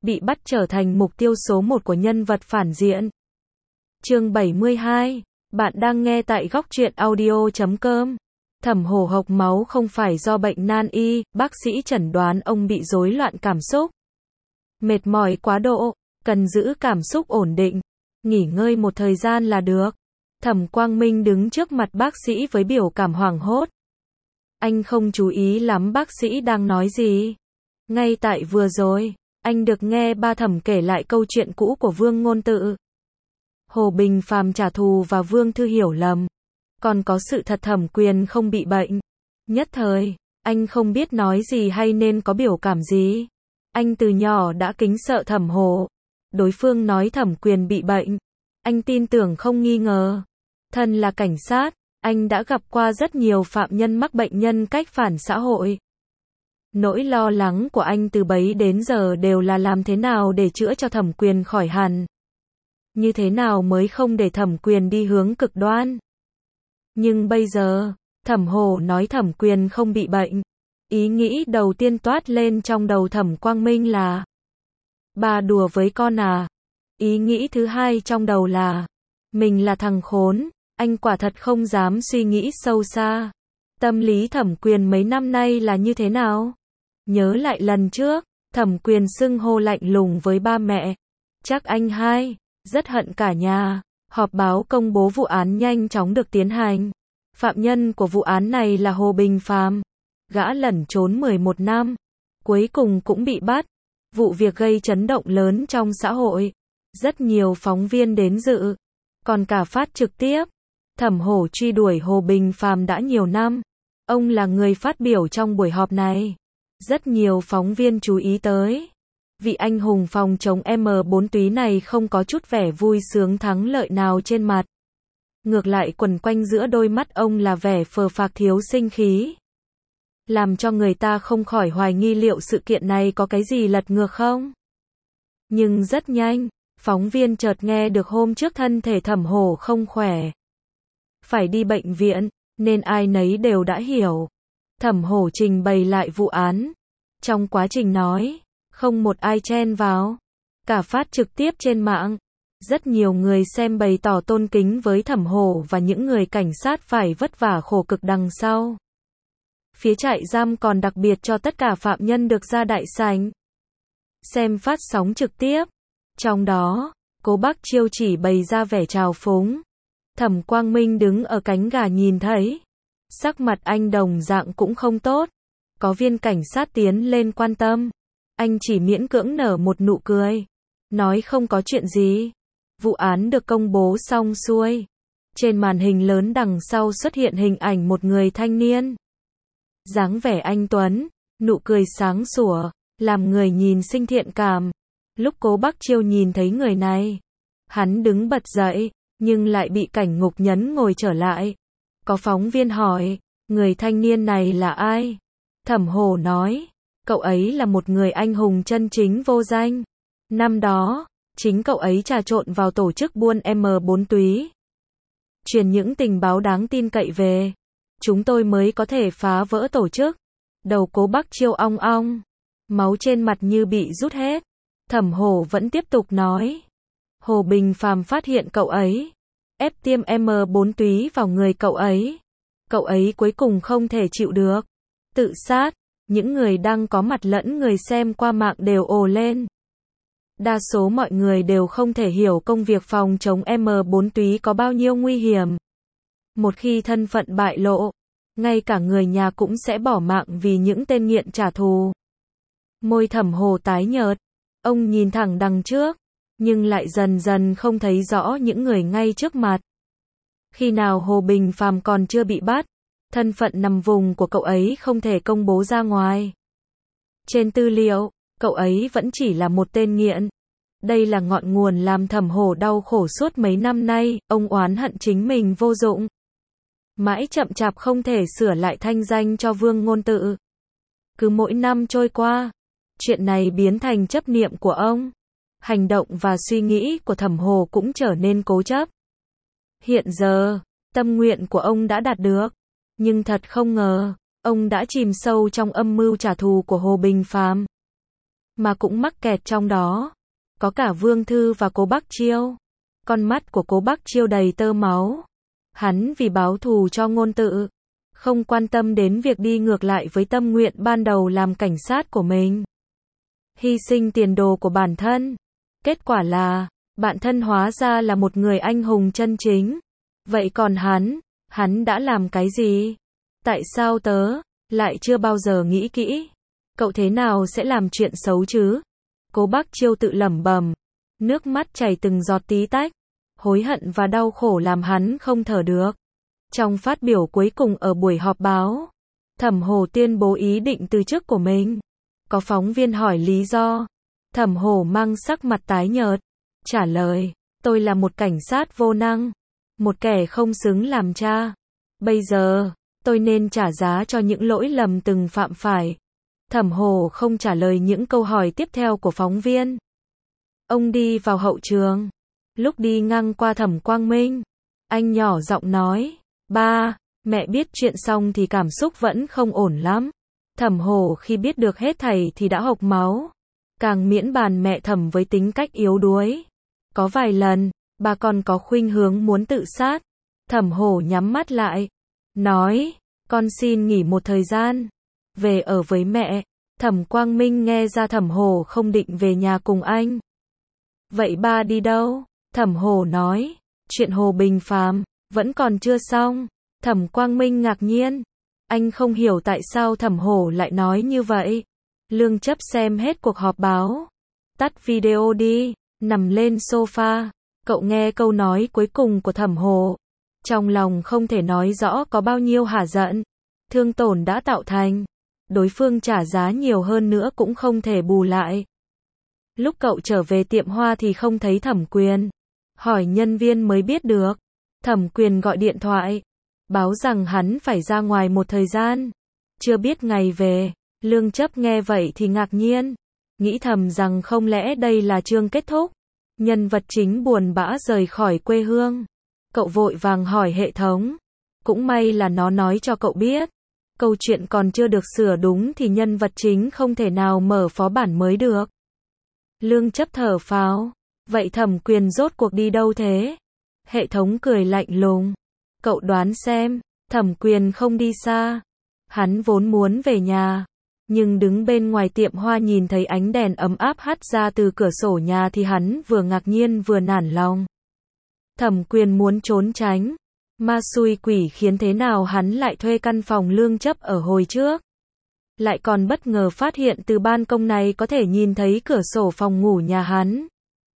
bị bắt trở thành mục tiêu số 1 của nhân vật phản diện. Chương 72. Bạn đang nghe tại góc truyện audio.com. Thẩm Hổ hộc máu không phải do bệnh nan y, bác sĩ chẩn đoán ông bị rối loạn cảm xúc. Mệt mỏi quá độ, cần giữ cảm xúc ổn định, nghỉ ngơi một thời gian là được. Thẩm Quang Minh đứng trước mặt bác sĩ với biểu cảm hoảng hốt. Anh không chú ý lắm bác sĩ đang nói gì. Ngay tại vừa rồi, anh được nghe ba Thẩm kể lại câu chuyện cũ của Vương Ngôn Tự. Hồ Bình Phàm trả thù và Vương Thư hiểu lầm. Còn có sự thật Thẩm Quyền không bị bệnh. Nhất thời, anh không biết nói gì hay nên có biểu cảm gì. Anh từ nhỏ đã kính sợ Thẩm Hổ. Đối phương nói Thẩm Quyền bị bệnh. Anh tin tưởng không nghi ngờ. Thân là cảnh sát, anh đã gặp qua rất nhiều phạm nhân mắc bệnh nhân cách phản xã hội. Nỗi lo lắng của anh từ bấy đến giờ đều là làm thế nào để chữa cho Thẩm Quyền khỏi hẳn. Như thế nào mới không để Thẩm Quyền đi hướng cực đoan. Nhưng bây giờ, Thẩm Hổ nói Thẩm Quyền không bị bệnh. Ý nghĩ đầu tiên toát lên trong đầu Thẩm Quang Minh là: bà đùa với con à? Ý nghĩ thứ hai trong đầu là: mình là thằng khốn, anh quả thật không dám suy nghĩ sâu xa. Tâm lý Thẩm Quyền mấy năm nay là như thế nào? Nhớ lại lần trước, Thẩm Quyền xưng hô lạnh lùng với ba mẹ. Chắc anh hai rất hận cả nhà. Họp báo công bố vụ án nhanh chóng được tiến hành. Phạm nhân của vụ án này là Hồ Bình Phàm. Gã lẩn trốn 11 năm. Cuối cùng cũng bị bắt. Vụ việc gây chấn động lớn trong xã hội. Rất nhiều phóng viên đến dự. Còn cả phát trực tiếp. Thẩm Hổ truy đuổi Hồ Bình Phàm đã nhiều năm. Ông là người phát biểu trong buổi họp này. Rất nhiều phóng viên chú ý tới. Vị anh hùng phòng chống M4 túy này không có chút vẻ vui sướng thắng lợi nào trên mặt. Ngược lại quẩn quanh giữa đôi mắt ông là vẻ phờ phạc thiếu sinh khí. Làm cho người ta không khỏi hoài nghi liệu sự kiện này có cái gì lật ngược không? Nhưng rất nhanh, phóng viên chợt nghe được hôm trước thân thể Thẩm Hổ không khỏe. Phải đi bệnh viện, nên ai nấy đều đã hiểu. Thẩm Hổ trình bày lại vụ án. Trong quá trình nói, không một ai chen vào. Cả phát trực tiếp trên mạng. Rất nhiều người xem bày tỏ tôn kính với Thẩm Hổ và những người cảnh sát phải vất vả khổ cực đằng sau. Phía trại giam còn đặc biệt cho tất cả phạm nhân được ra đại sảnh xem phát sóng trực tiếp. Trong đó, Cố Bác Chiêu chỉ bày ra vẻ trào phúng. Thẩm Quang Minh đứng ở cánh gà nhìn thấy. Sắc mặt anh đồng dạng cũng không tốt. Có viên cảnh sát tiến lên quan tâm. Anh chỉ miễn cưỡng nở một nụ cười. Nói không có chuyện gì. Vụ án được công bố xong xuôi. Trên màn hình lớn đằng sau xuất hiện hình ảnh một người thanh niên. Dáng vẻ anh tuấn, nụ cười sáng sủa, làm người nhìn sinh thiện cảm. Lúc Cố Bác Chiêu nhìn thấy người này, hắn đứng bật dậy, nhưng lại bị cảnh ngục nhấn ngồi trở lại. Có phóng viên hỏi, người thanh niên này là ai? Thẩm Hổ nói, cậu ấy là một người anh hùng chân chính vô danh. Năm đó, chính cậu ấy trà trộn vào tổ chức buôn M4 túy. Truyền những tình báo đáng tin cậy về. Chúng tôi mới có thể phá vỡ tổ chức. Đầu Cố Bác Chiêu ong ong. Máu trên mặt như bị rút hết. Thẩm Hổ vẫn tiếp tục nói. Hồ Bình Phàm phát hiện cậu ấy ép tiêm M4 túy vào người cậu ấy. Cậu ấy cuối cùng không thể chịu được. Tự sát. Những người đang có mặt lẫn người xem qua mạng đều ồ lên. Đa số mọi người đều không thể hiểu công việc phòng chống M4 túy có bao nhiêu nguy hiểm. Một khi thân phận bại lộ, ngay cả người nhà cũng sẽ bỏ mạng vì những tên nghiện trả thù. Môi Thẩm Hổ tái nhợt. Ông nhìn thẳng đằng trước, nhưng lại dần dần không thấy rõ những người ngay trước mặt. Khi nào Hồ Bình Phàm còn chưa bị bắt, thân phận nằm vùng của cậu ấy không thể công bố ra ngoài. Trên tư liệu, cậu ấy vẫn chỉ là một tên nghiện. Đây là ngọn nguồn làm Thẩm Hổ đau khổ suốt mấy năm nay, ông oán hận chính mình vô dụng. Mãi chậm chạp không thể sửa lại thanh danh cho Vương Ngôn Tự. Cứ mỗi năm trôi qua, chuyện này biến thành chấp niệm của ông. Hành động và suy nghĩ của Thẩm Hổ cũng trở nên cố chấp. Hiện giờ, tâm nguyện của ông đã đạt được. Nhưng thật không ngờ, ông đã chìm sâu trong âm mưu trả thù của Hồ Bình Phàm. mà cũng mắc kẹt trong đó. Có cả Vương Thư và Cố Bắc Chiêu. Con mắt của Cố Bắc Chiêu đầy tơ máu. Hắn vì báo thù cho Ngôn Tự, không quan tâm đến việc đi ngược lại với tâm nguyện ban đầu làm cảnh sát của mình. Hy sinh tiền đồ của bản thân. Kết quả là, bạn thân hóa ra là một người anh hùng chân chính. Vậy còn hắn đã làm cái gì? Tại sao tớ lại chưa bao giờ nghĩ kỹ? Cậu thế nào sẽ làm chuyện xấu chứ? Cố Bắc Chiêu tự lẩm bẩm, nước mắt chảy từng giọt tí tách, hối hận và đau khổ làm hắn không thở được. Trong phát biểu cuối cùng ở buổi họp báo, Thẩm Hổ tuyên bố ý định từ chức của mình. Có phóng viên hỏi lý do, Thẩm Hổ mang sắc mặt tái nhợt, trả lời, tôi là một cảnh sát vô năng, một kẻ không xứng làm cha. Bây giờ, tôi nên trả giá cho những lỗi lầm từng phạm phải. Thẩm Hổ không trả lời những câu hỏi tiếp theo của phóng viên. Ông đi vào hậu trường. Lúc đi ngang qua Thẩm Quang Minh, anh nhỏ giọng nói, ba, mẹ biết chuyện xong thì cảm xúc vẫn không ổn lắm. Thẩm Hổ khi biết được hết thảy thì đã hộc máu. Càng miễn bàn mẹ Thẩm với tính cách yếu đuối. Có vài lần, bà còn có khuynh hướng muốn tự sát. Thẩm Hổ nhắm mắt lại, nói, con xin nghỉ một thời gian, về ở với mẹ. Thẩm Quang Minh nghe ra Thẩm Hổ không định về nhà cùng anh. Vậy ba đi đâu? Thẩm Hổ nói, chuyện Hồ Bình Phàm vẫn còn chưa xong. Thẩm Quang Minh ngạc nhiên, anh không hiểu tại sao Thẩm Hổ lại nói như vậy. Lương Chấp xem hết cuộc họp báo, tắt video đi, nằm lên sofa, cậu nghe câu nói cuối cùng của Thẩm Hổ, trong lòng không thể nói rõ có bao nhiêu hả giận, thương tổn đã tạo thành, đối phương trả giá nhiều hơn nữa cũng không thể bù lại. Lúc cậu trở về tiệm hoa thì không thấy Thẩm Quyền, hỏi nhân viên mới biết được, Thẩm Quyền gọi điện thoại, báo rằng hắn phải ra ngoài một thời gian, chưa biết ngày về. Lương Chấp nghe vậy thì ngạc nhiên, nghĩ thầm rằng không lẽ đây là chương kết thúc, nhân vật chính buồn bã rời khỏi quê hương. Cậu vội vàng hỏi hệ thống, cũng may là nó nói cho cậu biết, câu chuyện còn chưa được sửa đúng thì nhân vật chính không thể nào mở phó bản mới được. Lương Chấp thở phào, vậy Thẩm Quyền rốt cuộc đi đâu thế? Hệ thống cười lạnh lùng, cậu đoán xem, Thẩm Quyền không đi xa, hắn vốn muốn về nhà. Nhưng đứng bên ngoài tiệm hoa nhìn thấy ánh đèn ấm áp hắt ra từ cửa sổ nhà thì hắn vừa ngạc nhiên vừa nản lòng. Thẩm Quyền muốn trốn tránh, ma xui quỷ khiến thế nào hắn lại thuê căn phòng Lương Chấp ở hồi trước. Lại còn bất ngờ phát hiện từ ban công này có thể nhìn thấy cửa sổ phòng ngủ nhà hắn.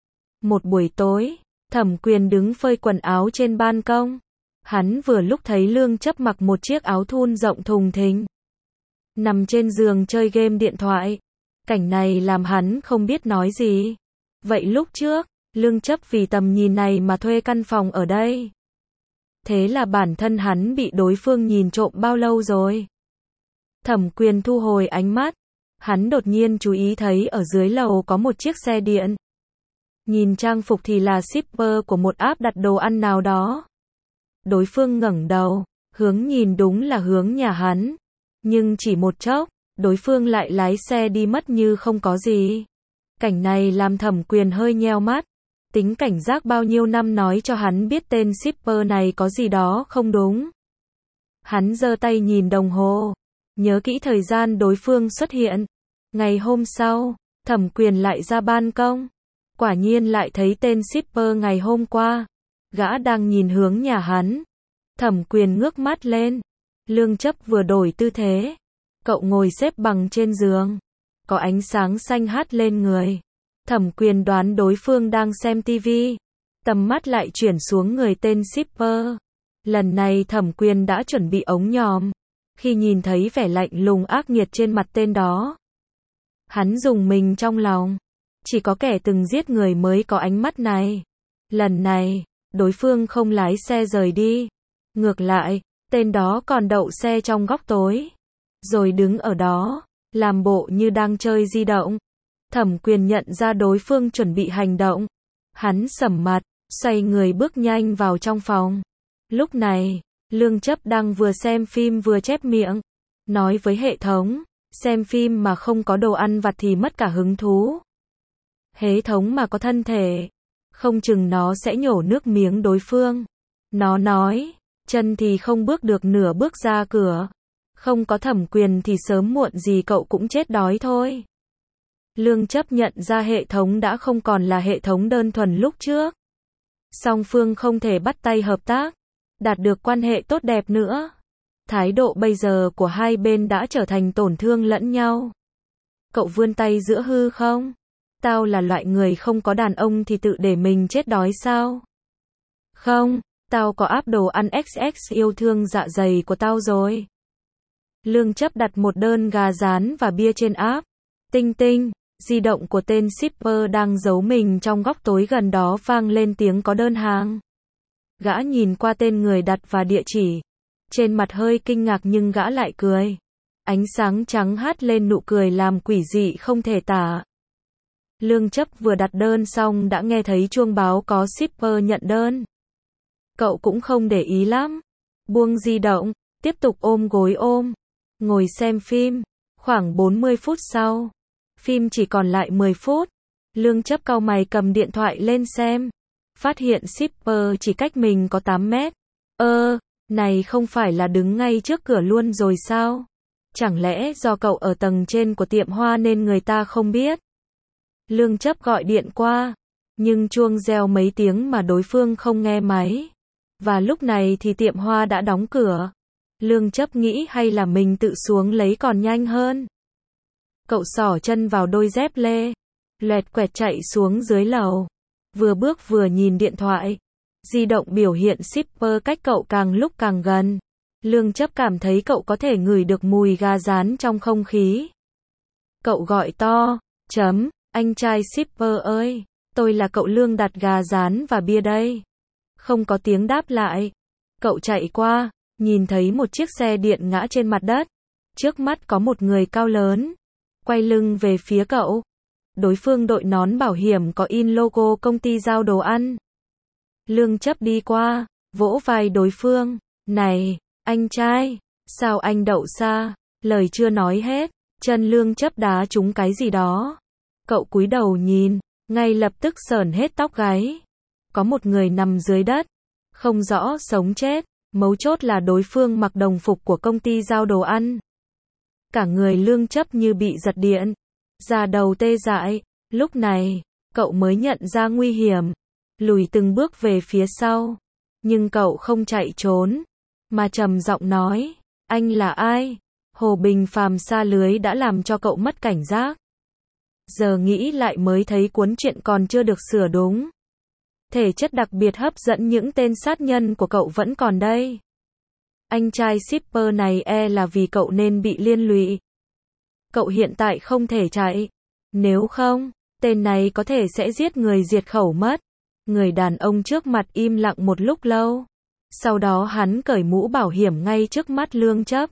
Một buổi tối, Thẩm Quyền đứng phơi quần áo trên ban công. Hắn vừa lúc thấy Lương Chấp mặc một chiếc áo thun rộng thùng thình, nằm trên giường chơi game điện thoại. Cảnh này làm hắn không biết nói gì. Vậy lúc trước, Lương Chấp vì tầm nhìn này mà thuê căn phòng ở đây. Thế là bản thân hắn bị đối phương nhìn trộm bao lâu rồi? Thẩm Quyền thu hồi ánh mắt. Hắn đột nhiên chú ý thấy ở dưới lầu có một chiếc xe điện. Nhìn trang phục thì là shipper của một app đặt đồ ăn nào đó. Đối phương ngẩng đầu, hướng nhìn đúng là hướng nhà hắn. Nhưng chỉ một chốc, đối phương lại lái xe đi mất như không có gì. Cảnh này làm Thẩm Quyền hơi nheo mắt. Tính cảnh giác bao nhiêu năm nói cho hắn biết tên shipper này có gì đó không đúng. Hắn giơ tay nhìn đồng hồ, nhớ kỹ thời gian đối phương xuất hiện. Ngày hôm sau, Thẩm Quyền lại ra ban công. Quả nhiên lại thấy tên shipper ngày hôm qua. Gã đang nhìn hướng nhà hắn. Thẩm Quyền ngước mắt lên. Lương Chấp vừa đổi tư thế. Cậu ngồi xếp bằng trên giường. Có ánh sáng xanh hắt lên người. Thẩm Quyền đoán đối phương đang xem tivi. Tầm mắt lại chuyển xuống người tên shipper. Lần này Thẩm Quyền đã chuẩn bị ống nhòm. Khi nhìn thấy vẻ lạnh lùng ác nghiệt trên mặt tên đó, hắn rùng mình trong lòng. Chỉ có kẻ từng giết người mới có ánh mắt này. Lần này, đối phương không lái xe rời đi. Ngược lại, tên đó còn đậu xe trong góc tối. Rồi đứng ở đó, làm bộ như đang chơi di động. Thẩm Quyền nhận ra đối phương chuẩn bị hành động. Hắn sầm mặt, xoay người bước nhanh vào trong phòng. Lúc này, Lương Chấp đang vừa xem phim vừa chép miệng. Nói với hệ thống, Xem phim mà không có đồ ăn vặt thì mất cả hứng thú. Hệ thống mà có thân thể, không chừng nó sẽ nhổ nước miếng đối phương. Nó nói, chân thì không bước được nửa bước ra cửa. Không có thẩm quyền thì sớm muộn gì cậu cũng chết đói thôi. Lương chấp nhận ra hệ thống đã không còn là hệ thống đơn thuần lúc trước. Song phương không thể bắt tay hợp tác, đạt được quan hệ tốt đẹp nữa. Thái độ bây giờ của hai bên đã trở thành tổn thương lẫn nhau. Cậu vươn tay giữa hư không? Tao là loại người không có đàn ông thì tự để mình chết đói sao? Không, tao có áp đồ ăn XX yêu thương dạ dày của tao rồi. Lương chấp đặt một đơn gà rán và bia trên app. Tinh tinh, di động của tên shipper đang giấu mình trong góc tối gần đó vang lên tiếng có đơn hàng. Gã nhìn qua tên người đặt và địa chỉ. Trên mặt hơi kinh ngạc nhưng gã lại cười. Ánh sáng trắng hắt lên nụ cười làm quỷ dị không thể tả. Lương chấp vừa đặt đơn xong đã nghe thấy chuông báo có shipper nhận đơn. Cậu cũng không để ý lắm. Buông di động, tiếp tục ôm gối ôm. Ngồi xem phim. Khoảng 40 phút sau. Phim chỉ còn lại 10 phút. Lương chấp cau mày cầm điện thoại lên xem. Phát hiện shipper chỉ cách mình có 8 mét. Này không phải là đứng ngay trước cửa luôn rồi sao? Chẳng lẽ do cậu ở tầng trên của tiệm hoa nên người ta không biết? Lương chấp gọi điện qua. Nhưng chuông reo mấy tiếng mà đối phương không nghe máy. Và lúc này thì tiệm hoa đã đóng cửa. Lương chấp nghĩ hay là mình tự xuống lấy còn nhanh hơn. Cậu xỏ chân vào đôi dép lê. Loẹt quẹt chạy xuống dưới lầu. Vừa bước vừa nhìn điện thoại. Di động biểu hiện shipper cách cậu càng lúc càng gần. Lương chấp cảm thấy cậu có thể ngửi được mùi gà rán trong không khí. Cậu gọi to, anh trai shipper ơi, tôi là cậu Lương đặt gà rán và bia đây. Không có tiếng đáp lại. Cậu chạy qua, nhìn thấy một chiếc xe điện ngã trên mặt đất. Trước mắt có một người cao lớn, quay lưng về phía cậu. Đối phương đội nón bảo hiểm có in logo công ty giao đồ ăn. Lương chấp đi qua, vỗ vai đối phương. Này, anh trai, sao anh đậu xa? Lời chưa nói hết, chân lương chấp đá trúng cái gì đó. Cậu cúi đầu nhìn, ngay lập tức sởn hết tóc gáy. Có một người nằm dưới đất, không rõ sống chết. Mấu chốt là đối phương mặc đồng phục của công ty giao đồ ăn. Cả người lương chấp như bị giật điện, da đầu tê dại. Lúc này, cậu mới nhận ra nguy hiểm, lùi từng bước về phía sau. Nhưng cậu không chạy trốn, mà trầm giọng nói, anh là ai? Hồ Bình phàm sa lưới đã làm cho cậu mất cảnh giác. Giờ nghĩ lại mới thấy cuốn truyện còn chưa được sửa đúng. Thể chất đặc biệt hấp dẫn những tên sát nhân của cậu vẫn còn đây. Anh trai shipper này là vì cậu nên bị liên lụy. Cậu hiện tại không thể chạy. Nếu không, tên này có thể sẽ giết người diệt khẩu mất. Người đàn ông trước mặt im lặng một lúc lâu. Sau đó hắn cởi mũ bảo hiểm ngay trước mắt lương chấp.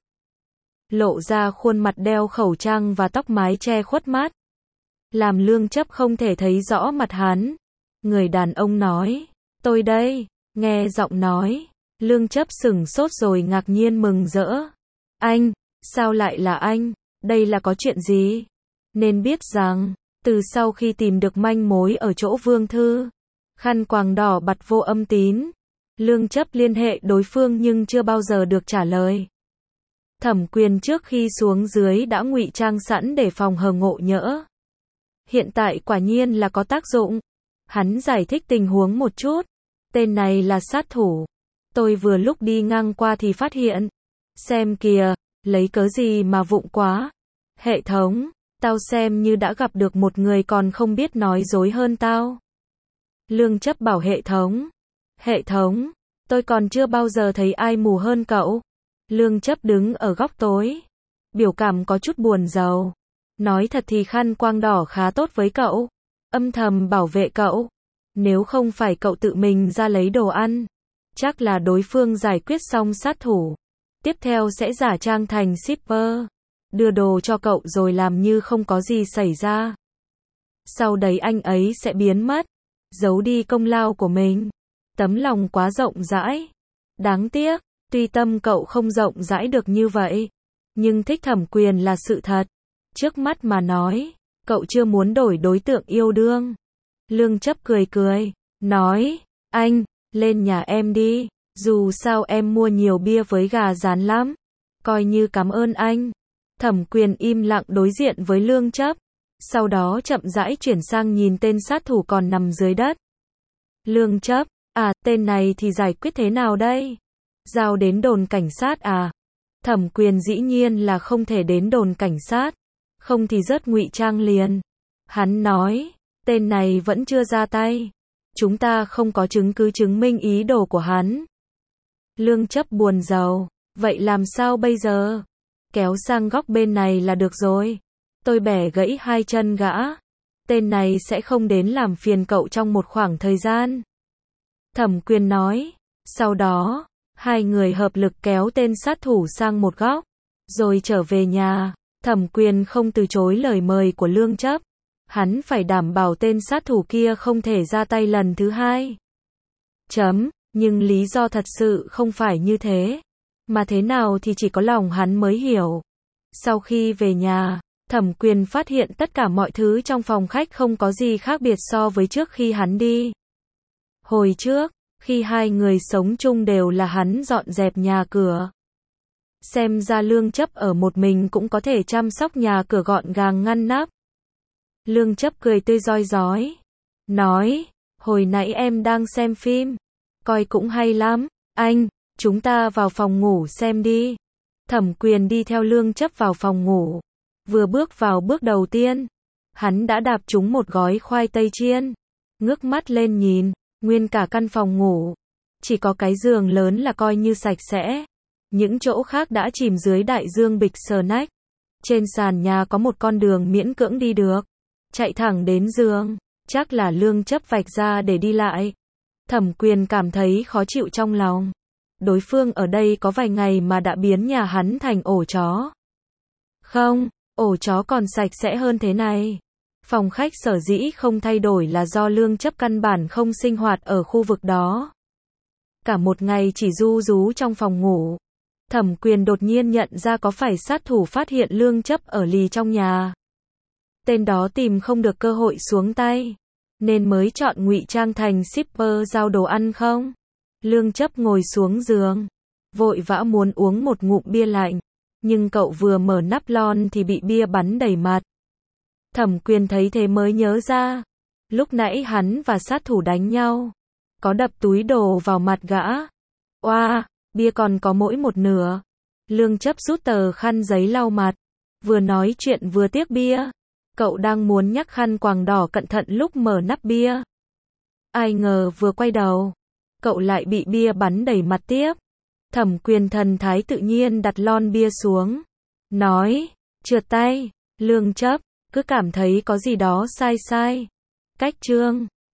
Lộ ra khuôn mặt đeo khẩu trang và tóc mái che khuất mắt. Làm lương chấp không thể thấy rõ mặt hắn. Người đàn ông nói, tôi đây. Nghe giọng nói, lương chấp sửng sốt rồi ngạc nhiên mừng rỡ. Anh, sao lại là anh? Đây là có chuyện gì? Nên biết rằng, từ sau khi tìm được manh mối ở chỗ Vương Thư, khăn quàng đỏ bặt vô âm tín, lương chấp liên hệ đối phương nhưng chưa bao giờ được trả lời. Thẩm quyền trước khi xuống dưới đã ngụy trang sẵn để phòng hờ ngộ nhỡ. Hiện tại quả nhiên là có tác dụng. Hắn giải thích tình huống một chút. Tên này là sát thủ. Tôi vừa lúc đi ngang qua thì phát hiện. Xem kìa, lấy cớ gì mà vụng quá. Hệ thống, tao xem như đã gặp được một người còn không biết nói dối hơn tao. Lương chấp bảo hệ thống, tôi còn chưa bao giờ thấy ai mù hơn cậu. Lương chấp đứng ở góc tối. Biểu cảm có chút buồn rầu. Nói thật thì khăn quàng đỏ khá tốt với cậu. Âm thầm bảo vệ cậu. Nếu không phải cậu tự mình ra lấy đồ ăn, chắc là đối phương giải quyết xong sát thủ. Tiếp theo sẽ giả trang thành shipper, đưa đồ cho cậu rồi làm như không có gì xảy ra. Sau đấy anh ấy sẽ biến mất, giấu đi công lao của mình. Tấm lòng quá rộng rãi. Đáng tiếc, tuy tâm cậu không rộng rãi được như vậy. Nhưng thích Thẩm Quyền là sự thật. Trước mắt mà nói, cậu chưa muốn đổi đối tượng yêu đương. Lương Chấp cười cười, nói, anh, lên nhà em đi, dù sao em mua nhiều bia với gà rán lắm, coi như cảm ơn anh. Thẩm Quyền im lặng đối diện với Lương Chấp, sau đó chậm rãi chuyển sang nhìn tên sát thủ còn nằm dưới đất. Lương Chấp, tên này thì giải quyết thế nào đây? Giao đến đồn cảnh sát à? Thẩm Quyền dĩ nhiên là không thể đến đồn cảnh sát, không thì rớt ngụy trang liền. Hắn nói, tên này vẫn chưa ra tay, chúng ta không có chứng cứ chứng minh ý đồ của hắn. Lương Chấp buồn rầu, vậy làm sao bây giờ? Kéo sang góc bên này là được rồi. Tôi bẻ gãy 2 chân gã. Tên này sẽ không đến làm phiền cậu trong một khoảng thời gian. Thẩm Quyền nói. Sau đó, hai người hợp lực kéo tên sát thủ sang một góc, rồi trở về nhà. Thẩm Quyền không từ chối lời mời của Lương Chấp. Hắn phải đảm bảo tên sát thủ kia không thể ra tay lần thứ hai. Nhưng lý do thật sự không phải như thế. Mà thế nào thì chỉ có lòng hắn mới hiểu. Sau khi về nhà, Thẩm Quyền phát hiện tất cả mọi thứ trong phòng khách không có gì khác biệt so với trước khi hắn đi. Hồi trước, khi hai người sống chung đều là hắn dọn dẹp nhà cửa. Xem ra Lương Chấp ở một mình cũng có thể chăm sóc nhà cửa gọn gàng ngăn nắp. Lương Chấp cười tươi rói rói, nói, hồi nãy em đang xem phim, coi cũng hay lắm, anh, chúng ta vào phòng ngủ xem đi. Thẩm Quyền đi theo Lương Chấp vào phòng ngủ. Vừa bước vào bước đầu tiên, hắn đã đạp trúng một gói khoai tây chiên. Ngước mắt lên nhìn, nguyên cả căn phòng ngủ, chỉ có cái giường lớn là coi như sạch sẽ. Những chỗ khác đã chìm dưới đại dương bịch snack. Trên sàn nhà có một con đường miễn cưỡng đi được, chạy thẳng đến giường, chắc là Lương Chấp vạch ra để đi lại. Thẩm Quyền cảm thấy khó chịu trong lòng. Đối phương ở đây có vài ngày mà đã biến nhà hắn thành ổ chó. Không, ổ chó còn sạch sẽ hơn thế này. Phòng khách sở dĩ không thay đổi là do Lương Chấp căn bản không sinh hoạt ở khu vực đó. Cả một ngày chỉ ru rú trong phòng ngủ. Thẩm Quyền đột nhiên nhận ra có phải sát thủ phát hiện Lương Chấp ở lì trong nhà. Tên đó tìm không được cơ hội xuống tay, nên mới chọn ngụy trang thành shipper giao đồ ăn không? Lương Chấp ngồi xuống giường, vội vã muốn uống một ngụm bia lạnh, nhưng cậu vừa mở nắp lon thì bị bia bắn đầy mặt. Thẩm Quyền thấy thế mới nhớ ra, lúc nãy hắn và sát thủ đánh nhau, có đập túi đồ vào mặt gã. Oa, bia còn có mỗi một nửa. Lương Chấp rút tờ khăn giấy lau mặt, vừa nói chuyện vừa tiếc bia. Cậu đang muốn nhắc khăn quàng đỏ cẩn thận lúc mở nắp bia. Ai ngờ vừa quay đầu, cậu lại bị bia bắn đầy mặt tiếp. Thẩm Quyền thần thái tự nhiên đặt lon bia xuống, nói, trượt tay. Lương Chấp cứ cảm thấy có gì đó sai sai. Cách chương